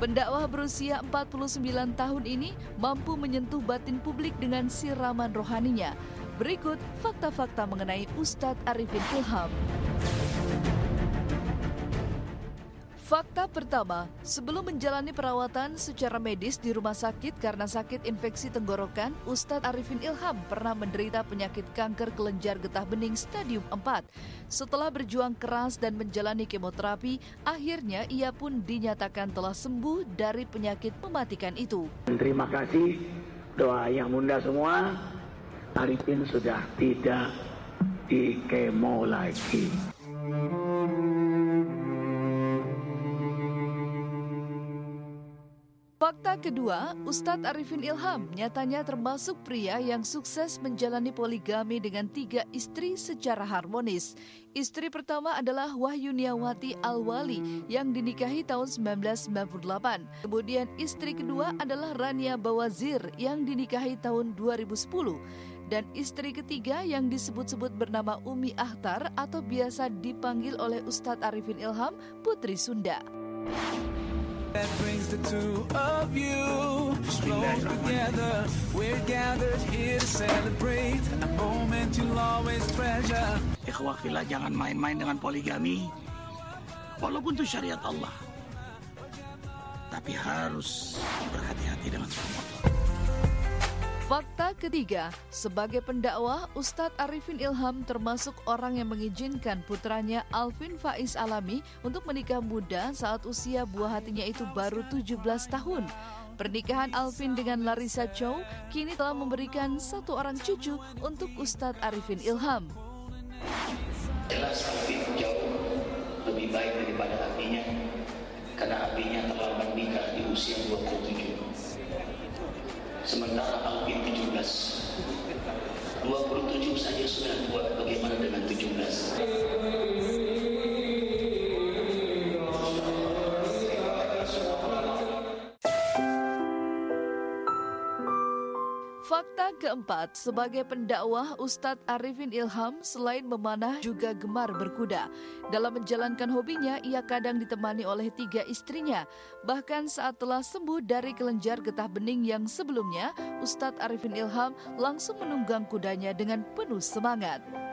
Pendakwah berusia 49 tahun ini mampu menyentuh batin publik dengan siraman rohaninya. Berikut fakta-fakta mengenai Ustadz Arifin Ilham. Fakta pertama, sebelum menjalani perawatan secara medis di rumah sakit karena sakit infeksi tenggorokan, Ustadz Arifin Ilham pernah menderita penyakit kanker kelenjar getah bening stadium 4. Setelah berjuang keras dan menjalani kemoterapi, akhirnya ia pun dinyatakan telah sembuh dari penyakit mematikan itu. Terima kasih doa yang bunda semua, Arifin sudah tidak di kemo lagi. Fakta kedua, Ustadz Arifin Ilham nyatanya termasuk pria yang sukses menjalani poligami dengan 3 istri secara harmonis. Istri pertama adalah Wahyuniawati Alwali yang dinikahi tahun 1998. Kemudian istri kedua adalah Rania Bawazir yang dinikahi tahun 2010. Dan istri ketiga yang disebut-sebut bernama Umi Akhtar atau biasa dipanggil oleh Ustadz Arifin Ilham, Putri Sunda. That brings the two of you close together. We're gathered here to celebrate a moment you'll always treasure. Ikhwah fillah, jangan main-main dengan poligami. Walaupun itu syariat Allah, tapi harus berhati-hati dengan Allah. Fakta ketiga, sebagai pendakwah, Ustadz Arifin Ilham termasuk orang yang mengizinkan putranya Alvin Faiz Alami untuk menikah muda saat usia buah hatinya itu baru 17 tahun. Pernikahan Alvin dengan Larissa Chow kini telah memberikan 1 orang cucu untuk Ustadz Arifin Ilham. Jelas Alvin jauh lebih baik daripada abinya, karena abinya telah menikah di usia 27. Sementara Alvin 17, 27 saja sudah tua, bagaimana dengan 17? Fakta keempat, sebagai pendakwah, Ustadz Arifin Ilham selain memanah juga gemar berkuda. Dalam menjalankan hobinya, ia kadang ditemani oleh 3 istrinya. Bahkan saat telah sembuh dari kelenjar getah bening yang sebelumnya, Ustadz Arifin Ilham langsung menunggang kudanya dengan penuh semangat.